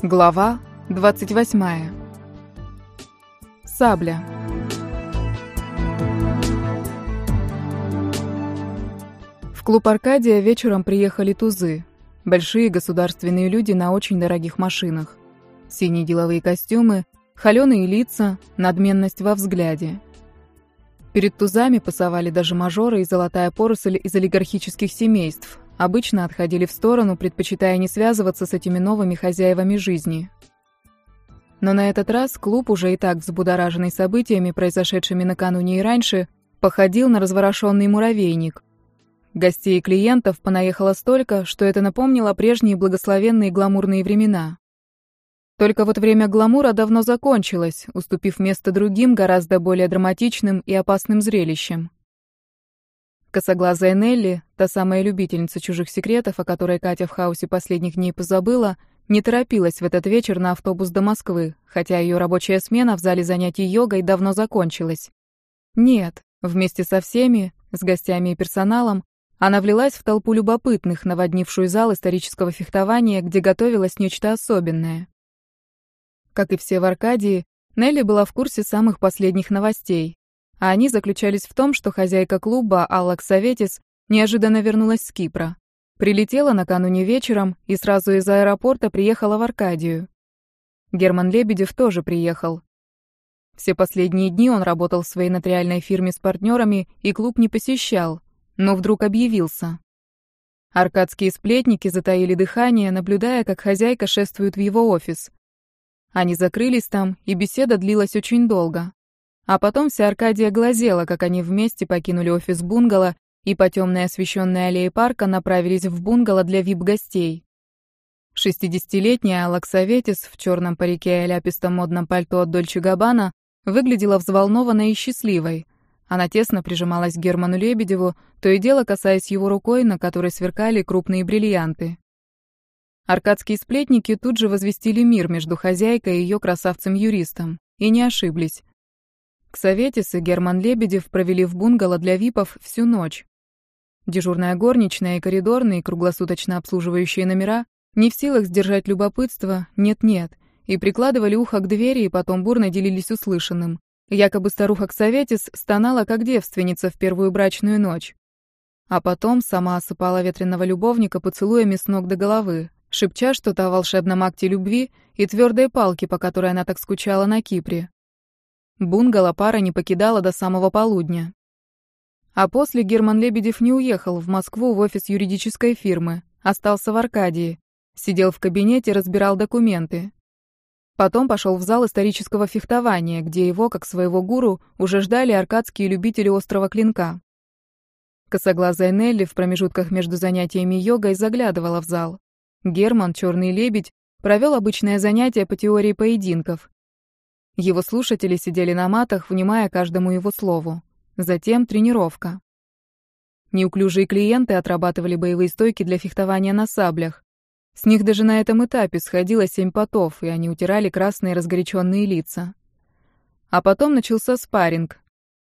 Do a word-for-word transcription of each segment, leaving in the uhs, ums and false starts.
Глава двадцать восьмая. Сабля. В клуб «Аркадия» вечером приехали тузы. Большие государственные люди на очень дорогих машинах. Синие деловые костюмы, холёные лица, надменность во взгляде. Перед тузами пасовали даже мажоры и золотая поросль из олигархических семейств. Обычно отходили в сторону, предпочитая не связываться с этими новыми хозяевами жизни. Но на этот раз клуб, уже и так взбудораженный событиями, произошедшими накануне и раньше, походил на разворошенный муравейник. Гостей и клиентов понаехало столько, что это напомнило прежние благословенные гламурные времена. Только вот время гламура давно закончилось, уступив место другим, гораздо более драматичным и опасным зрелищам. Косоглазая Нелли, та самая любительница чужих секретов, о которой Катя в хаосе последних дней позабыла, не торопилась в этот вечер на автобус до Москвы, хотя ее рабочая смена в зале занятий йогой давно закончилась. Нет, вместе со всеми, с гостями и персоналом, она влилась в толпу любопытных, наводнившую зал исторического фехтования, где готовилось нечто особенное. Как и все в Аркадии, Нелли была в курсе самых последних новостей. А они заключались в том, что хозяйка клуба Алла Ксаветис неожиданно вернулась с Кипра. Прилетела накануне вечером и сразу из аэропорта приехала в Аркадию. Герман Лебедев тоже приехал. Все последние дни он работал в своей нотариальной фирме с партнерами и клуб не посещал, но вдруг объявился. Аркадские сплетники затаили дыхание, наблюдая, как хозяйка шествует в его офис. Они закрылись там, и беседа длилась очень долго. А потом вся Аркадия глазела, как они вместе покинули офис бунгало и по темной освещенной аллее парка направились в бунгало для вип-гостей. Шестидесятилетняя Алла Ксаветис в черном парике и ляпистом модном пальто от Дольче Габбана выглядела взволнованной и счастливой. Она тесно прижималась к Герману Лебедеву, то и дело касаясь его рукой, на которой сверкали крупные бриллианты. Аркадские сплетники тут же возвестили мир между хозяйкой и ее красавцем-юристом. И не ошиблись. Ксаветис и Герман Лебедев провели в бунгало для випов всю ночь. Дежурная горничная и коридорные, круглосуточно обслуживающие номера, не в силах сдержать любопытство, нет-нет, и прикладывали ухо к двери и потом бурно делились услышанным. Якобы старуха Ксаветис стонала, как девственница в первую брачную ночь. А потом сама осыпала ветреного любовника поцелуями с ног до головы, шепча что-то о волшебном акте любви и твердой палке, по которой она так скучала на Кипре. Бунгало пара не покидала до самого полудня. А после Герман Лебедев не уехал в Москву в офис юридической фирмы, остался в Аркадии, сидел в кабинете, разбирал документы. Потом пошел в зал исторического фехтования, где его, как своего гуру, уже ждали аркадские любители острого клинка. Косоглазая Нелли в промежутках между занятиями йогой заглядывала в зал. Герман, черный лебедь, провел обычное занятие по теории поединков. Его слушатели сидели на матах, внимая каждому его слову. Затем тренировка. Неуклюжие клиенты отрабатывали боевые стойки для фехтования на саблях. С них даже на этом этапе сходило семь потов, и они утирали красные разгоряченные лица. А потом начался спарринг.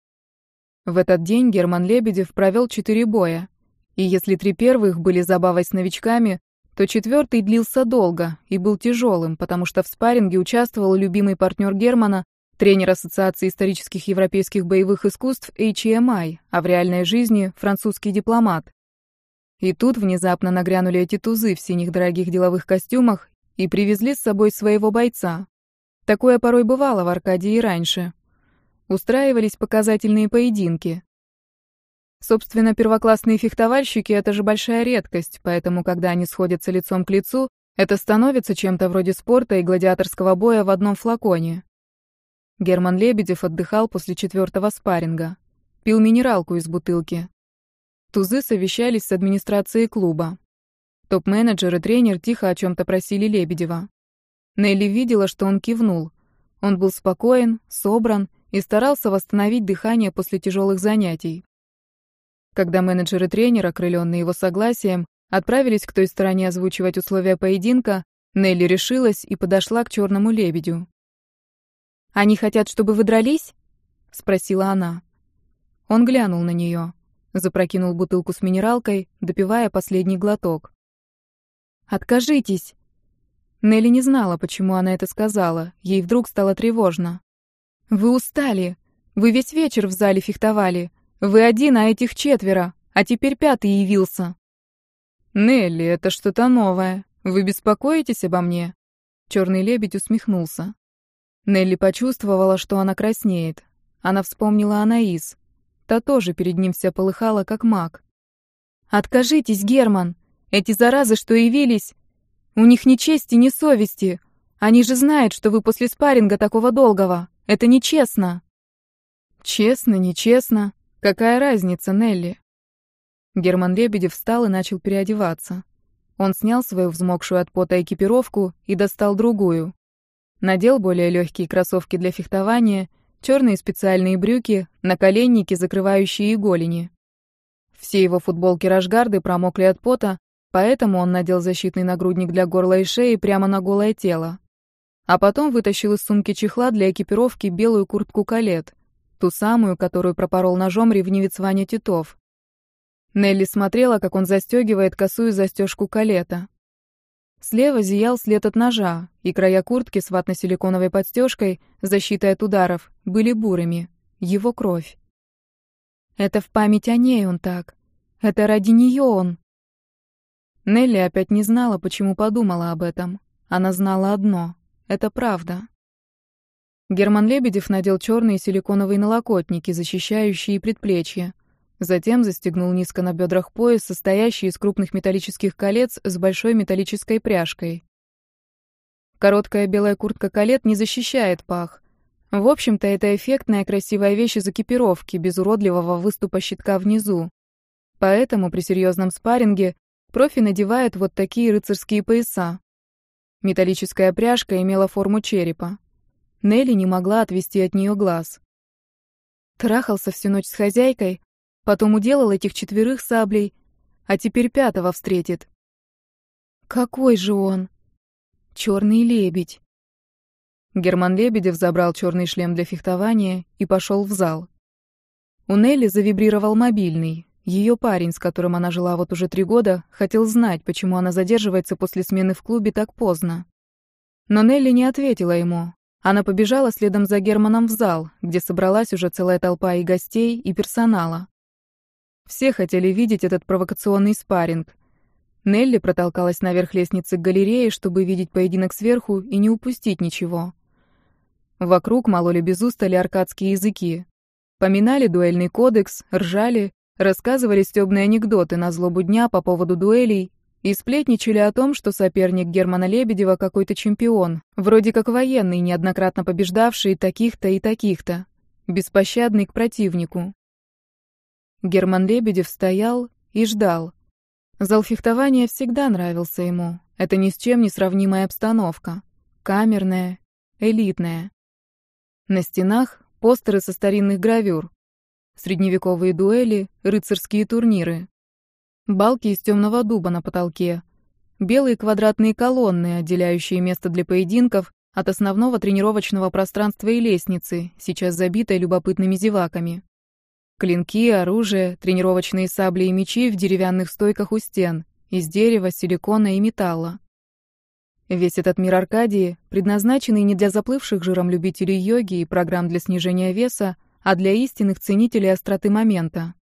В этот день Герман Лебедев провел четыре боя. И если три первых были забавой с новичками, то четвертый длился долго и был тяжелым, потому что в спарринге участвовал любимый партнер Германа, тренер Ассоциации исторических европейских боевых искусств эйч и эм ай, а в реальной жизни французский дипломат. И тут внезапно нагрянули эти тузы в синих дорогих деловых костюмах и привезли с собой своего бойца. Такое порой бывало в Аркадии и раньше. Устраивались показательные поединки. Собственно, первоклассные фехтовальщики — это же большая редкость, поэтому, когда они сходятся лицом к лицу, это становится чем-то вроде спорта и гладиаторского боя в одном флаконе. Герман Лебедев отдыхал после четвертого спарринга. Пил минералку из бутылки. Тузы совещались с администрацией клуба. Топ-менеджер и тренер тихо о чем-то просили Лебедева. Нелли видела, что он кивнул. Он был спокоен, собран и старался восстановить дыхание после тяжелых занятий. Когда менеджер и тренер, окрыленные его согласием, отправились к той стороне озвучивать условия поединка, Нелли решилась и подошла к черному лебедю. «Они хотят, чтобы вы дрались?» — спросила она. Он глянул на нее, запрокинул бутылку с минералкой, допивая последний глоток. «Откажитесь!» Нелли не знала, почему она это сказала. Ей вдруг стало тревожно. «Вы устали. Вы весь вечер в зале фехтовали. Вы один, а этих четверо. А теперь пятый явился». «Нелли, это что-то новое. Вы беспокоитесь обо мне?» Черный лебедь усмехнулся. Нелли почувствовала, что она краснеет. Она вспомнила Анаис. Та тоже перед ним вся полыхала, как маг. «Откажитесь, Герман! Эти заразы, что явились, у них ни чести, ни совести. Они же знают, что вы после спарринга такого долгого. Это нечестно». «Честно, нечестно. Какая разница, Нелли?» Герман Лебедев встал и начал переодеваться. Он снял свою взмокшую от пота экипировку и достал другую. Надел более легкие кроссовки для фехтования, черные специальные брюки, наколенники, закрывающие голени. Все его футболки-рашгарды промокли от пота, поэтому он надел защитный нагрудник для горла и шеи прямо на голое тело. А потом вытащил из сумки чехла для экипировки белую куртку-калет, ту самую, которую пропорол ножом ревнивец Ваня Титов. Нелли смотрела, как он застегивает косую застежку калета. Слева зиял след от ножа, и края куртки с ватно-силиконовой подстежкой, защитой от ударов, были бурыми. Его кровь. Это в память о ней он так. Это ради нее он. Нелли опять не знала, почему подумала об этом. Она знала одно. Это правда. Герман Лебедев надел черные силиконовые налокотники, защищающие предплечья. Затем застегнул низко на бедрах пояс, состоящий из крупных металлических колец с большой металлической пряжкой. Короткая белая куртка-калет не защищает пах. В общем-то, это эффектная красивая вещь из экипировки, без уродливого выступа щитка внизу. Поэтому при серьезном спарринге профи надевают вот такие рыцарские пояса. Металлическая пряжка имела форму черепа. Нелли не могла отвести от нее глаз. Трахался всю ночь с хозяйкой, потом уделал этих четверых саблей, а теперь пятого встретит. Какой же он? Черный лебедь. Герман Лебедев забрал черный шлем для фехтования и пошел в зал. У Нелли завибрировал мобильный. Ее парень, с которым она жила вот уже три года, хотел знать, почему она задерживается после смены в клубе так поздно. Но Нелли не ответила ему. Она побежала следом за Германом в зал, где собралась уже целая толпа и гостей, и персонала. Все хотели видеть этот провокационный спарринг. Нелли протолкалась наверх лестницы к галерее, чтобы видеть поединок сверху и не упустить ничего. Вокруг мололи без устали аркадские языки. Поминали дуэльный кодекс, ржали, рассказывали стёбные анекдоты на злобу дня по поводу дуэлей и сплетничали о том, что соперник Германа Лебедева какой-то чемпион, вроде как военный, неоднократно побеждавший таких-то и таких-то, беспощадный к противнику. Герман Лебедев стоял и ждал. Зал фехтования всегда нравился ему. Это ни с чем не сравнимая обстановка. Камерная, элитная. На стенах постеры со старинных гравюр. Средневековые дуэли, рыцарские турниры. Балки из темного дуба на потолке. Белые квадратные колонны, отделяющие место для поединков от основного тренировочного пространства и лестницы, сейчас забитой любопытными зеваками. Клинки, оружие, тренировочные сабли и мечи в деревянных стойках у стен, из дерева, силикона и металла. Весь этот мир Аркадии, предназначенный не для заплывших жиром любителей йоги и программ для снижения веса, а для истинных ценителей остроты момента.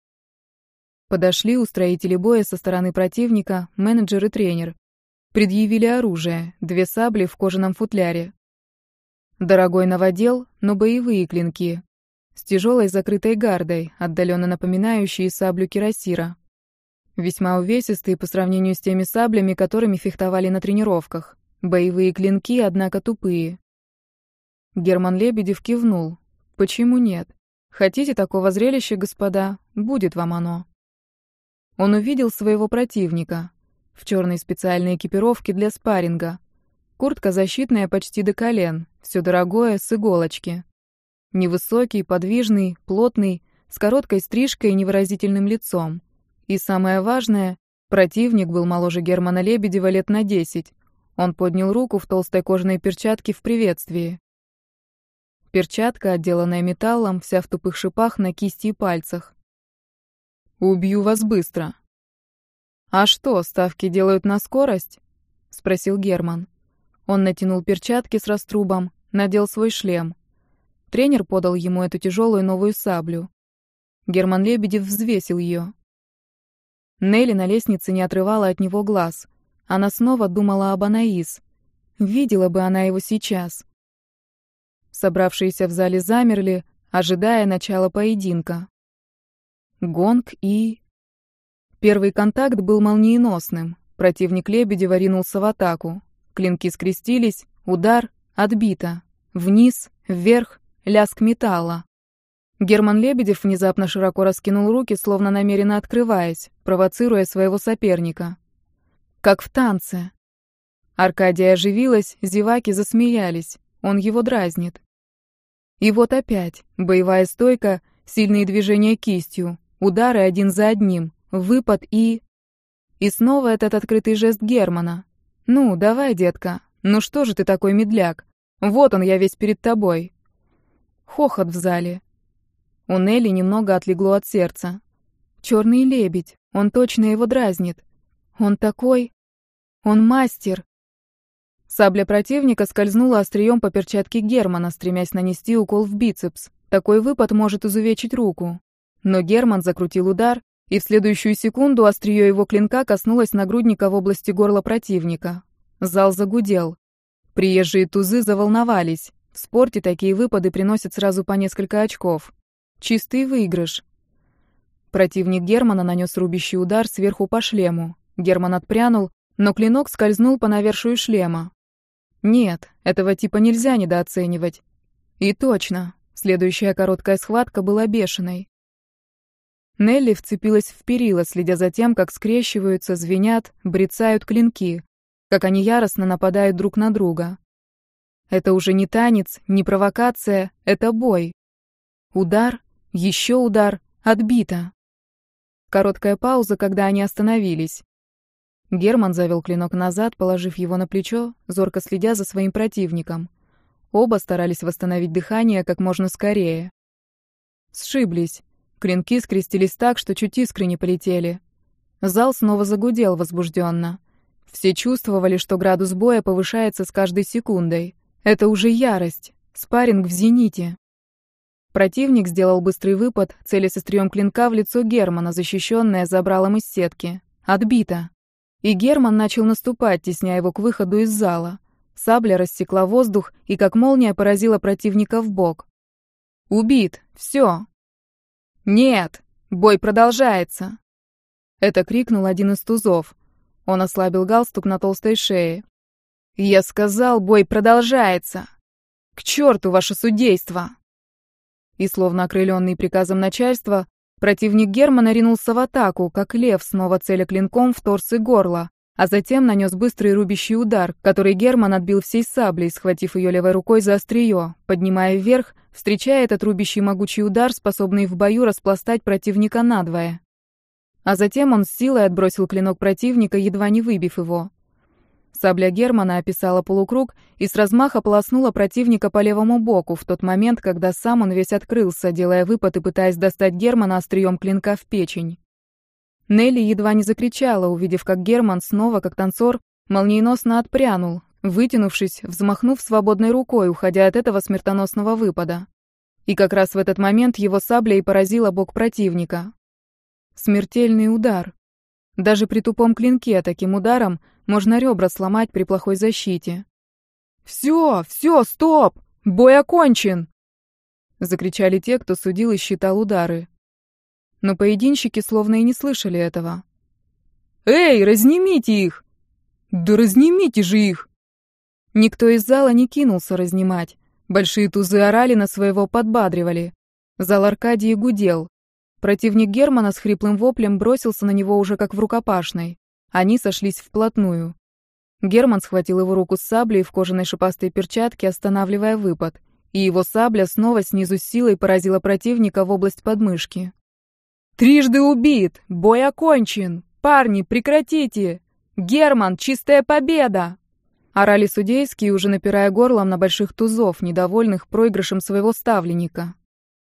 Подошли устроители боя со стороны противника, менеджер и тренер. Предъявили оружие, две сабли в кожаном футляре. Дорогой новодел, но боевые клинки. С тяжелой закрытой гардой, отдаленно напоминающие саблю кирасира. Весьма увесистые по сравнению с теми саблями, которыми фехтовали на тренировках. Боевые клинки, однако тупые. Герман Лебедев кивнул. Почему нет? Хотите такого зрелища, господа? Будет вам оно. Он увидел своего противника. В черной специальной экипировке для спарринга. Куртка защитная почти до колен. Все дорогое, с иголочки. Невысокий, подвижный, плотный, с короткой стрижкой и невыразительным лицом. И самое важное, противник был моложе Германа Лебедева лет на десять. Он поднял руку в толстой кожаной перчатке в приветствии. Перчатка, отделанная металлом, вся в тупых шипах на кисти и пальцах. «Убью вас быстро». «А что, ставки делают на скорость?» — спросил Герман. Он натянул перчатки с раструбом, надел свой шлем. Тренер подал ему эту тяжелую новую саблю. Герман Лебедев взвесил ее. Нелли на лестнице не отрывала от него глаз. Она снова думала об Анаис. Видела бы она его сейчас. Собравшиеся в зале замерли, ожидая начала поединка. Гонг и... Первый контакт был молниеносным. Противник Лебедева ринулся в атаку. Клинки скрестились, удар, отбито. Вниз, вверх, лязг металла. Герман Лебедев внезапно широко раскинул руки, словно намеренно открываясь, провоцируя своего соперника. Как в танце. Аркадия оживилась, зеваки засмеялись. Он его дразнит. И вот опять. Боевая стойка, сильные движения кистью, удары один за одним, выпад и... И снова этот открытый жест Германа. «Ну, давай, детка. Ну что же ты такой медляк? Вот он, я весь перед тобой». Хохот в зале. У Нелли немного отлегло от сердца. Черный лебедь. Он точно его дразнит. Он такой... Он мастер. Сабля противника скользнула острием по перчатке Германа, стремясь нанести укол в бицепс. Такой выпад может изувечить руку. Но Герман закрутил удар, и в следующую секунду острие его клинка коснулось нагрудника в области горла противника. Зал загудел. Приезжие тузы заволновались. В спорте такие выпады приносят сразу по несколько очков. Чистый выигрыш. Противник Германа нанес рубящий удар сверху по шлему. Герман отпрянул, но клинок скользнул по навершию шлема. Нет, этого типа нельзя недооценивать. И точно, следующая короткая схватка была бешеной. Нелли вцепилась в перила, следя за тем, как скрещиваются, звенят, брецают клинки, как они яростно нападают друг на друга. Это уже не танец, не провокация, это бой. Удар, еще удар, отбито. Короткая пауза, когда они остановились. Герман завел клинок назад, положив его на плечо, зорко следя за своим противником. Оба старались восстановить дыхание как можно скорее. Сшиблись. Клинки скрестились так, что чуть искры не полетели. Зал снова загудел возбужденно. Все чувствовали, что градус боя повышается с каждой секундой. Это уже ярость, спарринг в зените. Противник сделал быстрый выпад, целясь острием клинка в лицо Германа, защищенное забралом из сетки. Отбито. И Герман начал наступать, тесняя его к выходу из зала. Сабля рассекла воздух и как молния поразила противника в бок. Убит. Все. Нет, бой продолжается. Это крикнул один из тузов. Он ослабил галстук на толстой шее. Я сказал, бой продолжается. К черту ваше судейство. И словно окрыленный приказом начальства, противник Германа ринулся в атаку, как лев, снова целя клинком в торс и горло, а затем нанес быстрый рубящий удар, который Герман отбил всей саблей, схватив ее левой рукой за острие, поднимая вверх, встречая этот рубящий могучий удар, способный в бою распластать противника надвое. А затем он с силой отбросил клинок противника, едва не выбив его. Сабля Германа описала полукруг и с размаха полоснула противника по левому боку в тот момент, когда сам он весь открылся, делая выпад и пытаясь достать Германа острием клинка в печень. Нелли едва не закричала, увидев, как Герман снова, как танцор, молниеносно отпрянул, вытянувшись, взмахнув свободной рукой, уходя от этого смертоносного выпада. И как раз в этот момент его сабля и поразила бок противника. Смертельный удар. Даже при тупом клинке таким ударом можно ребра сломать при плохой защите. «Все, все, стоп! Бой окончен!» Закричали те, кто судил и считал удары. Но поединщики словно и не слышали этого. «Эй, разнимите их!» «Да разнимите же их!» Никто из зала не кинулся разнимать. Большие тузы орали на своего, подбадривали. Зал Аркадии гудел. Противник Германа с хриплым воплем бросился на него уже как в рукопашной. Они сошлись вплотную. Герман схватил его руку с саблей в кожаной шипастой перчатке, останавливая выпад, и его сабля снова снизу с силой поразила противника в область подмышки. «Трижды убит! Бой окончен! Парни, прекратите! Герман, чистая победа!» Орали судейские, уже напирая горлом на больших тузов, недовольных проигрышем своего ставленника.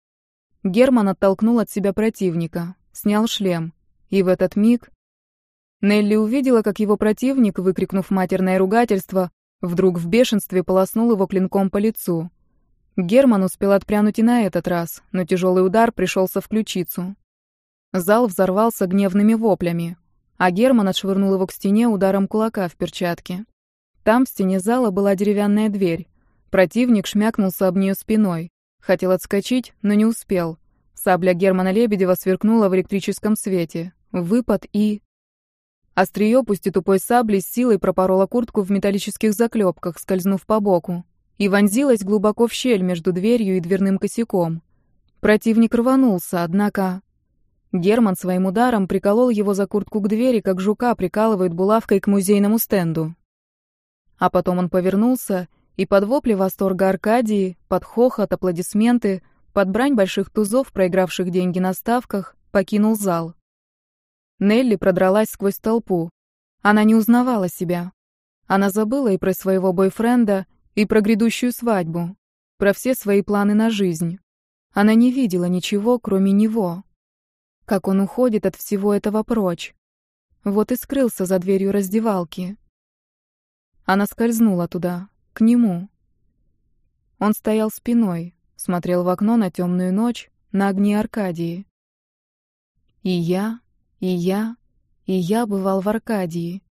Герман оттолкнул от себя противника, снял шлем, и в этот миг Нелли увидела, как его противник, выкрикнув матерное ругательство, Вдруг в бешенстве полоснул его клинком по лицу. Герман успел отпрянуть и на этот раз, но тяжелый удар пришелся в ключицу. Зал взорвался гневными воплями, а Герман отшвырнул его к стене ударом кулака в перчатке. Там в стене зала была деревянная дверь. Противник шмякнулся об нее спиной. Хотел отскочить, но не успел. Сабля Германа Лебедева сверкнула в электрическом свете. Выпад и... Острие, пусть и тупой сабли, с силой пропорола куртку в металлических заклепках, скользнув по боку, и вонзилась глубоко в щель между дверью и дверным косяком. Противник рванулся, однако... Герман своим ударом приколол его за куртку к двери, как жука прикалывают булавкой к музейному стенду. А потом он повернулся, и под вопли восторга Аркадии, под хохот, аплодисменты, под брань больших тузов, проигравших деньги на ставках, покинул зал. Нелли продралась сквозь толпу. Она не узнавала себя. Она забыла и про своего бойфренда, и про грядущую свадьбу, про все свои планы на жизнь. Она не видела ничего, кроме него. Как он уходит от всего этого прочь. Вот и скрылся за дверью раздевалки. Она скользнула туда, к нему. Он стоял спиной, смотрел в окно на темную ночь, на огни Аркадии. И я, и я, и я бывал в Аркадии.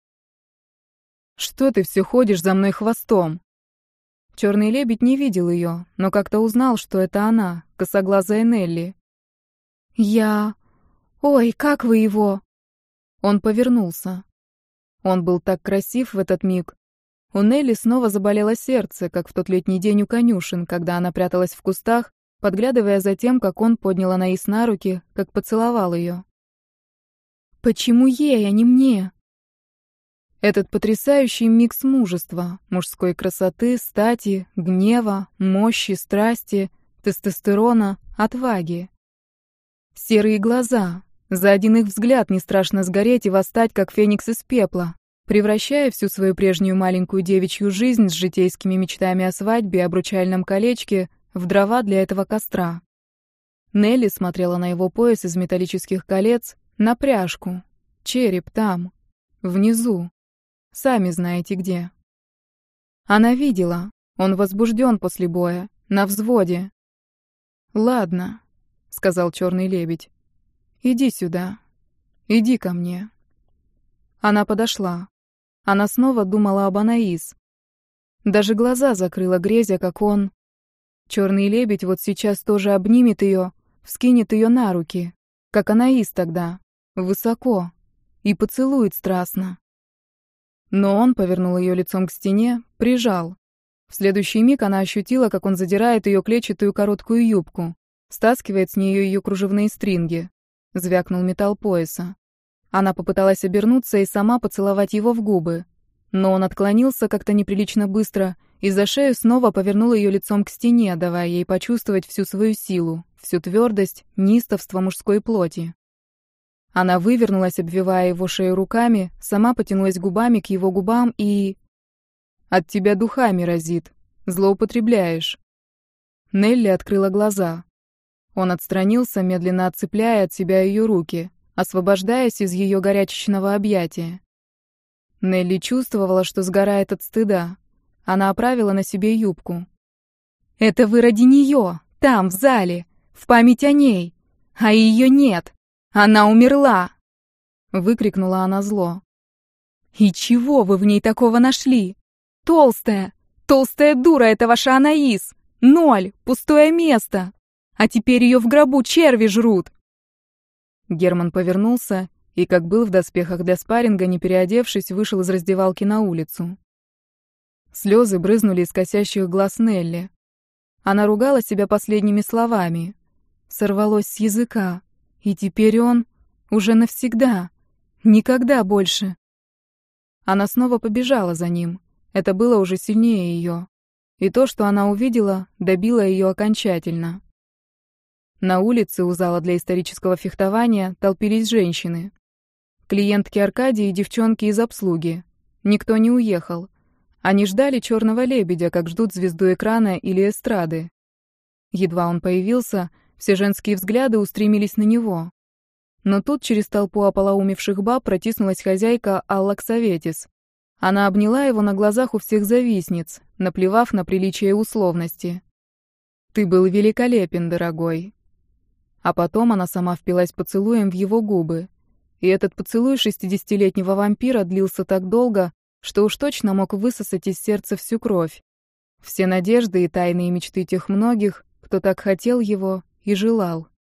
«Что ты все ходишь за мной хвостом?» Черный лебедь не видел ее, но как-то узнал, что это она, косоглазая Нелли. «Я... Ой, как вы его?» Он повернулся. Он был так красив в этот миг. У Нелли снова заболело сердце, как в тот летний день у конюшен, когда она пряталась в кустах, подглядывая за тем, как он поднял Анаис на руки, как поцеловал ее. «Почему ей, а не мне?» Этот потрясающий микс мужества, мужской красоты, стати, гнева, мощи, страсти, тестостерона, отваги. Серые глаза. За один их взгляд не страшно сгореть и восстать, как феникс из пепла, превращая всю свою прежнюю маленькую девичью жизнь с житейскими мечтами о свадьбе и обручальном колечке в дрова для этого костра. Нелли смотрела на его пояс из металлических колец, на пряжку. Череп там, внизу. Сами знаете где. Она видела. Он возбужден после боя, на взводе. «Ладно», — сказал черный лебедь. «Иди сюда. Иди ко мне». Она подошла. Она снова думала об Анаис. Даже глаза закрыла, грезя, как он... Черный лебедь вот сейчас тоже обнимет ее, вскинет ее на руки, как Анаис тогда, высоко, и поцелует страстно. Но он повернул ее лицом к стене, прижал. В следующий миг она ощутила, как он задирает ее клетчатую короткую юбку, стаскивает с нее ее кружевные стринги. Звякнул металл пояса. Она попыталась обернуться и сама поцеловать его в губы. Но он отклонился как-то неприлично быстро и за шею снова повернул ее лицом к стене, давая ей почувствовать всю свою силу, всю твердость, неистовство мужской плоти. Она вывернулась, обвивая его шею руками, сама потянулась губами к его губам и... «От тебя духами разит. Злоупотребляешь». Нелли открыла глаза. Он отстранился, медленно отцепляя от себя ее руки, освобождаясь из ее горячечного объятия. Нелли чувствовала, что сгорает от стыда. Она оправила на себе юбку. «Это вы ради нее, там, в зале, в память о ней, а ее нет. Она умерла!» Выкрикнула она зло. «И чего вы в ней такого нашли? Толстая, толстая дура, это ваша Анаис! Ноль, пустое место! А теперь ее в гробу черви жрут!» Герман повернулся и, как был в доспехах для спарринга, не переодевшись, вышел из раздевалки на улицу. Слезы брызнули из косящих глаз Нелли. Она ругала себя последними словами. Сорвалось с языка. И теперь он уже навсегда, никогда больше. Она снова побежала за ним. Это было уже сильнее ее. И то, что она увидела, добило ее окончательно. На улице у зала для исторического фехтования толпились женщины. Клиентки Аркадии и девчонки из обслуги. Никто не уехал. Они ждали черного лебедя, как ждут звезду экрана или эстрады. Едва он появился, все женские взгляды устремились на него. Но тут через толпу ополоумевших баб протиснулась хозяйка Алла Ксаветис. Она обняла его на глазах у всех завистниц, наплевав на приличие и условности. «Ты был великолепен, дорогой». А потом она сама впилась поцелуем в его губы. И этот поцелуй шестидесятилетнего вампира длился так долго, что уж точно мог высосать из сердца всю кровь. Все надежды и тайные мечты тех многих, кто так хотел его и желал.